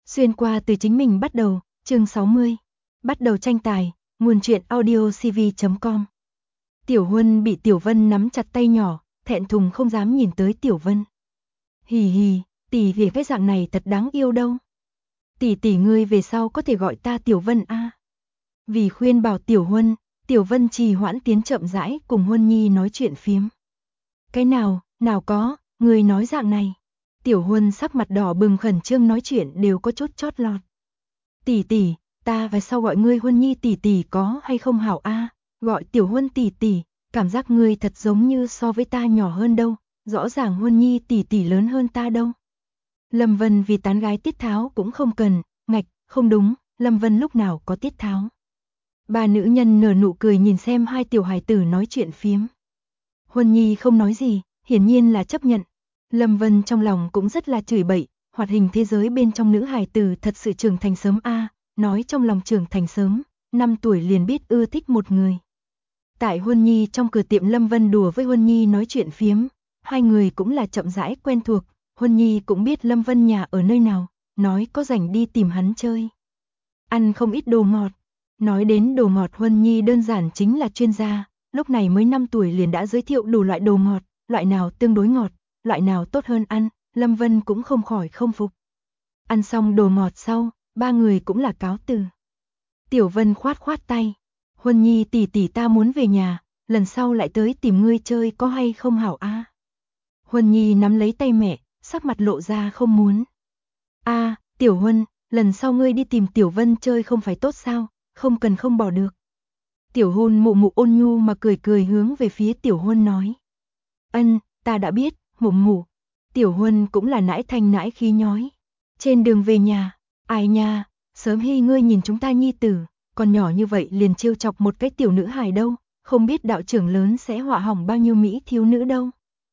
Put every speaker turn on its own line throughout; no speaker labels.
Xuyên qua từ chính mình bắt đầu, chương 60. Bắt đầu tranh tài, nguồn truyện audiocv.com. Tiểu Huân bị Tiểu Vân nắm chặt tay nhỏ, thẹn thùng không dám nhìn tới Tiểu Vân. Hì hì, tỷ vì cái dạng này thật đáng yêu đâu. Tỷ ngươi về sau có thể gọi ta Tiểu Vân a. Vì khuyên bảo Tiểu Huân, Tiểu Vân trì hoãn tiến chậm rãi cùng Huân Nhi nói chuyện phiếm. Cái nào có, ngươi nói dạng này. Tiểu Huân sắc mặt đỏ bừng khẩn trương nói chuyện đều có chút chót lọt. Tỷ, ta về sau gọi ngươi Huân Nhi tỷ có hay không hảo a? Gọi Tiểu Huân tỷ, cảm giác ngươi thật giống như so với ta nhỏ hơn đâu, rõ ràng Huân Nhi tỷ lớn hơn ta đâu. Lâm Vân vì tán gái tiết tháo cũng không cần, không đúng, Lâm Vân lúc nào có tiết tháo. Ba nữ nhân nở nụ cười nhìn xem hai tiểu hài tử nói chuyện phiếm. Huân Nhi không nói gì, hiển nhiên là chấp nhận. Lâm Vân trong lòng cũng rất là chửi bậy, hoạt hình thế giới bên trong nữ hài tử thật sự trưởng thành sớm a, nói trong lòng trưởng thành sớm, 5 tuổi liền biết ưa thích một người. Tại Huân Nhi trong cửa tiệm Lâm Vân đùa với Huân Nhi nói chuyện phiếm, hai người cũng là chậm rãi quen thuộc, Huân Nhi cũng biết Lâm Vân nhà ở nơi nào, nói có rảnh đi tìm hắn chơi. Ăn không ít đồ ngọt. Nói đến đồ ngọt Huân Nhi đơn giản chính là chuyên gia, lúc này mới 5 tuổi liền đã giới thiệu đủ loại đồ ngọt, loại nào tương đối ngọt, loại nào tốt hơn ăn, Lâm Vân cũng không khỏi không phục. Ăn xong đồ ngọt sau, ba người cũng là cáo từ. Tiểu Vân khoát tay, Huân Nhi tỷ ta muốn về nhà, lần sau lại tới tìm ngươi chơi có hay không hảo a? Huân Nhi nắm lấy tay mẹ, sắc mặt lộ ra không muốn. A, Tiểu Huân, lần sau ngươi đi tìm Tiểu Vân chơi không phải tốt sao, không cần không bỏ được. Tiểu Huân mụ ôn nhu mà cười hướng về phía Tiểu Huân nói. Ân, ta đã biết, mụ. Tiểu Huân cũng là nãi thanh nãi khí nhói. Trên đường về nhà, ai nha, sớm hy ngươi nhìn chúng ta nhi tử, còn nhỏ như vậy liền trêu chọc một cái tiểu nữ hài đâu, không biết đạo trưởng lớn sẽ họa hỏng bao nhiêu mỹ thiếu nữ đâu.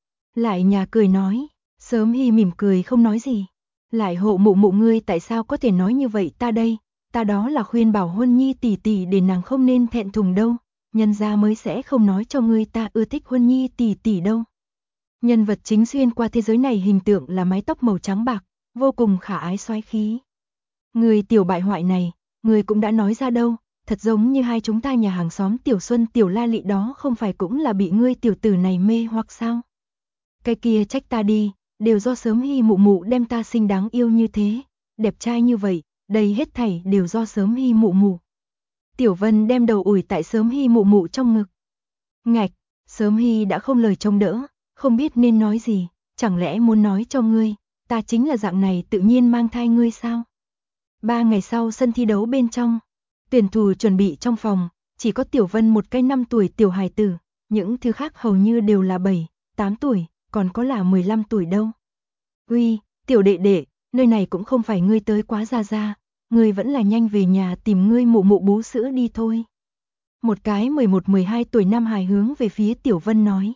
Lại nhà cười nói, sớm hy mỉm cười không nói gì. Lại hộ mụ ngươi tại sao có thể nói như vậy ta đây, ta đó là khuyên bảo Huân Nhi tỷ để nàng không nên thẹn thùng đâu, nhân gia mới sẽ không nói cho ngươi ta ưa thích Huân Nhi tỷ đâu. Nhân vật chính xuyên qua thế giới này hình tượng là mái tóc màu trắng bạc, vô cùng khả ái soái khí. Người tiểu bại hoại này, người cũng đã nói ra đâu, thật giống như hai chúng ta nhà hàng xóm Tiểu Xuân Tiểu La Lị đó không phải cũng là bị ngươi tiểu tử này mê hoặc sao? Cái kia trách ta đi, đều do sớm hy mụ đem ta xinh đáng yêu như thế, đẹp trai như vậy, đây hết thảy đều do sớm hy mụ. Tiểu Vân đem đầu ủi tại sớm hy mụ trong ngực. Ngạch, sớm hy đã không lời trông đỡ, không biết nên nói gì, chẳng lẽ muốn nói cho ngươi, ta chính là dạng này tự nhiên mang thai ngươi sao? 3 ngày sau sân thi đấu bên trong, tuyển thủ chuẩn bị trong phòng, chỉ có Tiểu Vân một cái 5 tuổi tiểu hài tử, những thứ khác hầu như đều là 7, 8 tuổi, còn có là 15 tuổi đâu. Uy, tiểu đệ đệ, nơi này cũng không phải ngươi tới quá ra, ngươi vẫn là nhanh về nhà tìm ngươi mụ bú sữa đi thôi. Một cái 11-12 tuổi nam hài hướng về phía Tiểu Vân nói.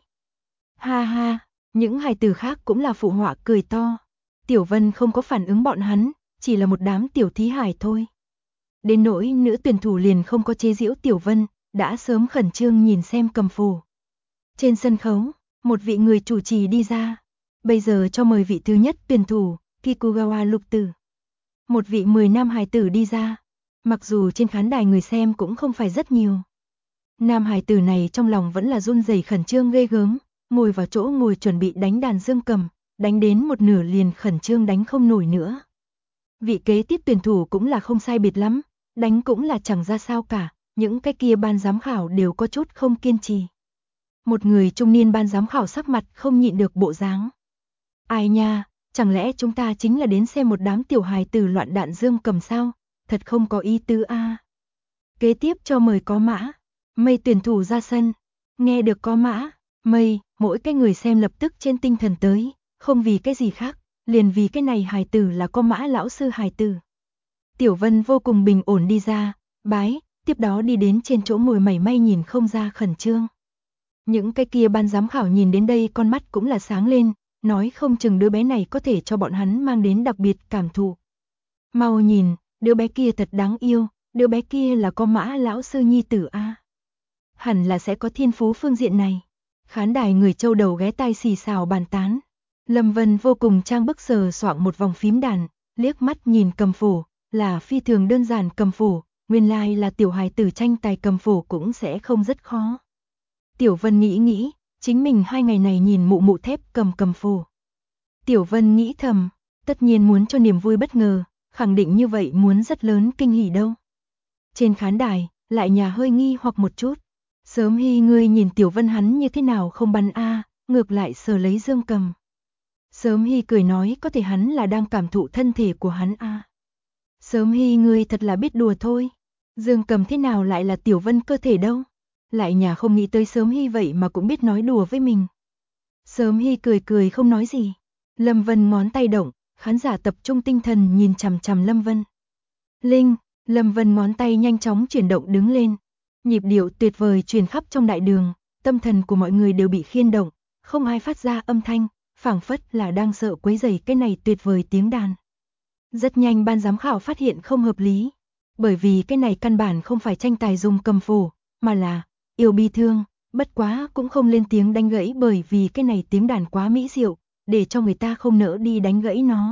Ha ha, những hài tử khác cũng là phụ họa cười to. Tiểu Vân không có phản ứng bọn hắn, chỉ là một đám tiểu thí hài thôi. Đến nỗi nữ tuyển thủ liền không có chế giễu Tiểu Vân, đã sớm khẩn trương nhìn xem cầm phù. Trên sân khấu, một vị người chủ trì đi ra. Bây giờ cho mời vị thứ nhất tuyển thủ, Kikugawa Lục Tử. Một vị 10 nam hài tử đi ra. Mặc dù trên khán đài người xem cũng không phải rất nhiều. Nam hài tử này trong lòng vẫn là run rẩy khẩn trương ghê gớm, ngồi vào chỗ ngồi chuẩn bị đánh đàn dương cầm, đánh đến một nửa liền khẩn trương đánh không nổi nữa. Vị kế tiếp tuyển thủ cũng là không sai biệt lắm, đánh cũng là chẳng ra sao cả, những cái kia ban giám khảo đều có chút không kiên trì. Một người trung niên ban giám khảo sắc mặt không nhịn được bộ dáng. Ai nha, chẳng lẽ chúng ta chính là đến xem một đám tiểu hài tử loạn đạn dương cầm sao, thật không có ý tứ a. Kế tiếp cho mời có mã, Mây tuyển thủ ra sân, nghe được có mã, Mây, mỗi cái người xem lập tức trên tinh thần tới, không vì cái gì khác, liền vì cái này hài tử là có mã lão sư hài tử. Tiểu Vân vô cùng bình ổn đi ra, bái, tiếp đó đi đến trên chỗ ngồi mảy may nhìn không ra khẩn trương. Những cái kia ban giám khảo nhìn đến đây con mắt cũng là sáng lên, nói không chừng đứa bé này có thể cho bọn hắn mang đến đặc biệt cảm thụ. Mau nhìn, đứa bé kia thật đáng yêu, đứa bé kia là có mã lão sư nhi tử a. Hẳn là sẽ có thiên phú phương diện này. Khán đài người châu đầu ghé tai xì xào bàn tán. Lâm Vân vô cùng trang bức sờ soạng một vòng phím đàn, liếc mắt nhìn cầm phổ, là phi thường đơn giản cầm phổ, nguyên lai là tiểu hài tử tranh tài cầm phổ cũng sẽ không rất khó. Tiểu Vân nghĩ, chính mình 2 ngày này nhìn mụ mụ thép cầm phổ. Tiểu Vân nghĩ thầm, tất nhiên muốn cho niềm vui bất ngờ, khẳng định như vậy muốn rất lớn kinh hỉ đâu. Trên khán đài, lại nhà hơi nghi hoặc một chút. Sớm Hy ngươi nhìn Tiểu Vân hắn như thế nào không bắn a, ngược lại sờ lấy Dương Cầm. Sớm Hy cười nói có thể hắn là đang cảm thụ thân thể của hắn a. Sớm Hy ngươi thật là biết đùa thôi. Dương Cầm thế nào lại là Tiểu Vân cơ thể đâu. Lại nhà không nghĩ tới Sớm Hy vậy mà cũng biết nói đùa với mình. Sớm Hy cười không nói gì. Lâm Vân ngón tay động, khán giả tập trung tinh thần nhìn chằm chằm Lâm Vân. Linh, Lâm Vân ngón tay nhanh chóng chuyển động đứng lên. Nhịp điệu tuyệt vời truyền khắp trong đại đường, tâm thần của mọi người đều bị khiên động, không ai phát ra âm thanh, phảng phất là đang sợ quấy rầy cái này tuyệt vời tiếng đàn. Rất nhanh ban giám khảo phát hiện không hợp lý, bởi vì cái này căn bản không phải tranh tài dùng cầm phổ, mà là yêu bi thương, bất quá cũng không lên tiếng đánh gãy bởi vì cái này tiếng đàn quá mỹ diệu, để cho người ta không nỡ đi đánh gãy nó.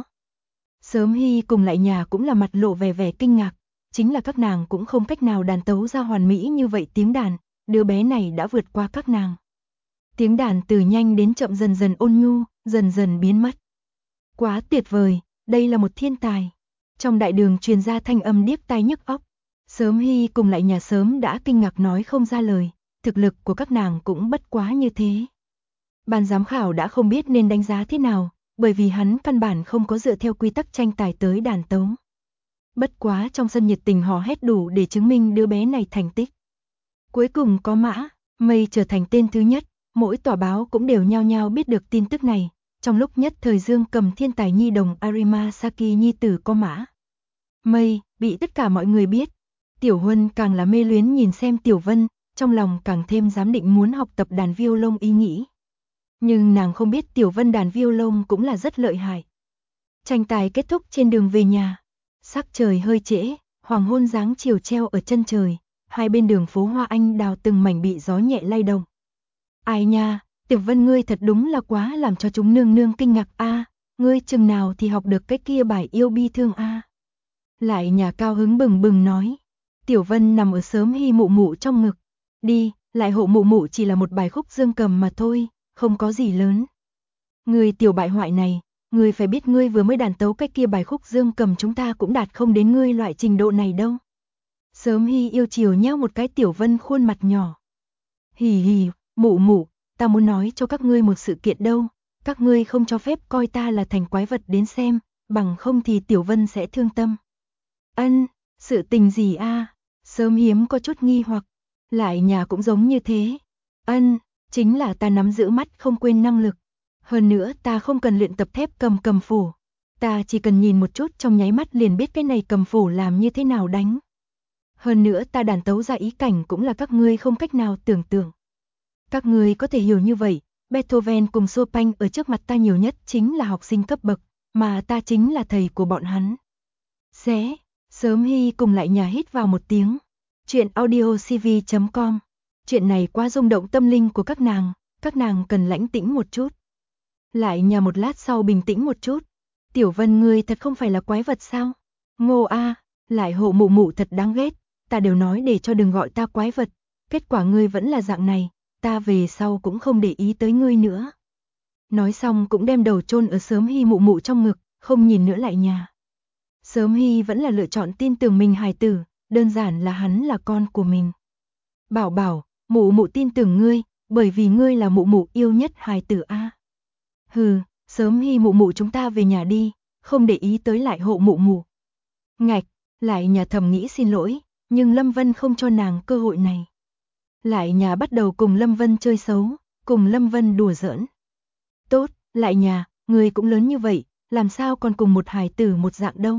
Sớm Hy cùng lại nhà cũng là mặt lộ vẻ kinh ngạc, chính là các nàng cũng không cách nào đàn tấu ra hoàn mỹ như vậy tiếng đàn, đứa bé này đã vượt qua các nàng. Tiếng đàn từ nhanh đến chậm dần dần ôn nhu, dần dần biến mất. Quá tuyệt vời, đây là một thiên tài. Trong đại đường truyền ra thanh âm điếc tai nhức óc. Sớm Hy cùng lại nhà sớm đã kinh ngạc nói không ra lời, thực lực của các nàng cũng bất quá như thế. Ban giám khảo đã không biết nên đánh giá thế nào, bởi vì hắn căn bản không có dựa theo quy tắc tranh tài tới đàn tấu. Bất quá trong sân nhiệt tình hò hét đủ để chứng minh đứa bé này thành tích. Cuối cùng có Mã, Mây trở thành tên thứ nhất, mỗi tòa báo cũng đều nhao nhao biết được tin tức này. Trong lúc nhất thời Dương Cầm thiên tài nhi đồng Arima Saki nhi tử có Mã, Mây, bị tất cả mọi người biết. Tiểu Huân càng là mê luyến nhìn xem Tiểu Vân, trong lòng càng thêm dám định muốn học tập đàn violon ý nghĩ. Nhưng nàng không biết Tiểu Vân đàn violon cũng là rất lợi hại. Tranh tài kết thúc trên đường về nhà. Sắc trời hơi trễ, hoàng hôn dáng chiều treo ở chân trời, hai bên đường phố hoa anh đào từng mảnh bị gió nhẹ lay động. Ai nha, Tiểu Vân ngươi thật đúng là quá làm cho chúng nương nương kinh ngạc a, ngươi chừng nào thì học được cái kia bài yêu bi thương a. Lại nhà cao hứng bừng bừng nói. Tiểu Vân nằm ở Sớm Hy mụ mụ trong ngực. Đi, lại hộ mụ mụ chỉ là một bài khúc Dương Cầm mà thôi, không có gì lớn. Ngươi tiểu bại hoại này, ngươi phải biết ngươi vừa mới đàn tấu cái kia bài khúc Dương Cầm chúng ta cũng đạt không đến ngươi loại trình độ này đâu. Sớm Hy yêu chiều nheo một cái Tiểu Vân khuôn mặt nhỏ. Hì hì, mụ mụ, ta muốn nói cho các ngươi một sự kiện đâu, các ngươi không cho phép coi ta là thành quái vật đến xem, bằng không thì Tiểu Vân sẽ thương tâm. Ân, sự tình gì a? Sớm Hiếm có chút nghi hoặc, lại nhà cũng giống như thế. Ân, chính là ta nắm giữ mắt không quên năng lực. Hơn nữa ta không cần luyện tập thép cầm phổ. Ta chỉ cần nhìn một chút trong nháy mắt liền biết cái này cầm phổ làm như thế nào đánh. Hơn nữa ta đàn tấu ra ý cảnh cũng là các ngươi không cách nào tưởng tượng. Các ngươi có thể hiểu như vậy, Beethoven cùng Chopin ở trước mặt ta nhiều nhất chính là học sinh cấp bậc, mà ta chính là thầy của bọn hắn. Xé, Sớm Hy cùng lại nhà hít vào một tiếng. Chuyện audiocv.com. Chuyện này quá rung động tâm linh của các nàng cần lãnh tĩnh một chút. Lại nhà một lát sau bình tĩnh một chút. Tiểu Vân ngươi thật không phải là quái vật sao? Ngô a, lại hộ mụ mụ thật đáng ghét, ta đều nói để cho đừng gọi ta quái vật, kết quả ngươi vẫn là dạng này, ta về sau cũng không để ý tới ngươi nữa. Nói xong cũng đem đầu chôn ở Sớm Hy mụ mụ trong ngực, không nhìn nữa lại nhà. Sớm Hy vẫn là lựa chọn tin tưởng mình hài tử, đơn giản là hắn là con của mình. Bảo bảo, mụ mụ tin tưởng ngươi, bởi vì ngươi là mụ mụ yêu nhất hài tử a. Hừ, Sớm Hy mụ mụ chúng ta về nhà đi, không để ý tới lại hộ mụ mụ. Ngạch, lại nhà thầm nghĩ xin lỗi, nhưng Lâm Vân không cho nàng cơ hội này. Lại nhà bắt đầu cùng Lâm Vân chơi xấu, cùng Lâm Vân đùa giỡn. Tốt, lại nhà, người cũng lớn như vậy, làm sao còn cùng một hài tử một dạng đâu.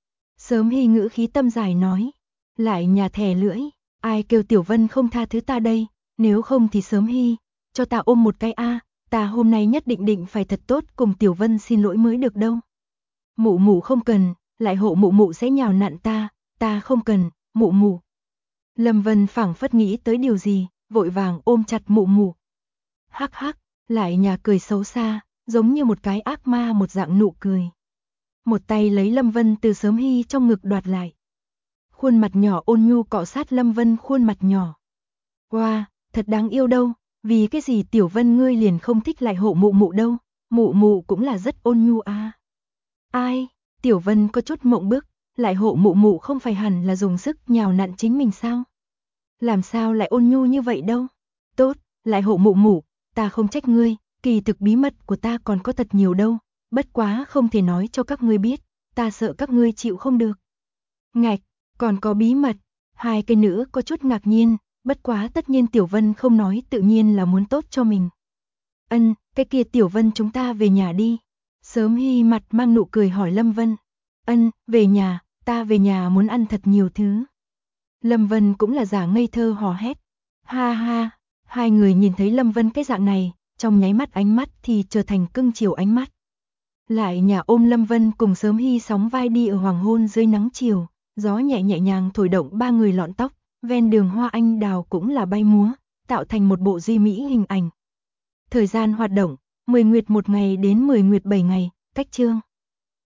Sớm Hy ngữ khí tâm dài nói. Lại nhà thè lưỡi, ai kêu Tiểu Vân không tha thứ ta đây, nếu không thì Sớm Hy, cho ta ôm một cái a, ta hôm nay nhất định phải thật tốt cùng Tiểu Vân xin lỗi mới được đâu. Mụ mụ không cần, lại hộ mụ mụ sẽ nhào nặn ta không cần, mụ mụ. Lâm Vân phảng phất nghĩ tới điều gì, vội vàng ôm chặt mụ mụ. Hắc hắc, lại nhà cười xấu xa, giống như một cái ác ma một dạng nụ cười. một tay lấy Lâm Vân từ Sớm Hy trong ngực đoạt lại. Khuôn mặt nhỏ ôn nhu cọ sát Lâm Vân khuôn mặt nhỏ. Wow, thật đáng yêu đâu, vì cái gì Tiểu Vân ngươi liền không thích lại hộ mụ mụ đâu, mụ mụ cũng là rất ôn nhu à. Ai, Tiểu Vân có chút mộng bức, lại hộ mụ mụ không phải hẳn là dùng sức nhào nặn chính mình sao? Làm sao lại ôn nhu như vậy đâu? Tốt, lại hộ mụ mụ, ta không trách ngươi, kỳ thực bí mật của ta còn có thật nhiều đâu, bất quá không thể nói cho các ngươi biết, ta sợ các ngươi chịu không được. Ngạch, còn có bí mật, hai cái nữ có chút ngạc nhiên, bất quá tất nhiên Tiểu Vân không nói tự nhiên là muốn tốt cho mình. Cái kia Tiểu Vân chúng ta về nhà đi. Sớm Hy mặt mang nụ cười hỏi Lâm Vân. Về nhà, ta về nhà muốn ăn thật nhiều thứ. Lâm Vân cũng là giả ngây thơ hò hét. Ha ha, hai người nhìn thấy Lâm Vân cái dạng này, trong nháy mắt ánh mắt thì trở thành cưng chiều ánh mắt. Lại nhà ôm Lâm Vân cùng Sớm Hy sóng vai đi ở hoàng hôn dưới nắng chiều, gió nhẹ nhẹ nhàng thổi động ba người lọn tóc, ven đường hoa anh đào cũng là bay múa, tạo thành một bộ duy mỹ hình ảnh. Thời gian hoạt động, 10 nguyệt 1 ngày đến 10 nguyệt 7 ngày, cách chương.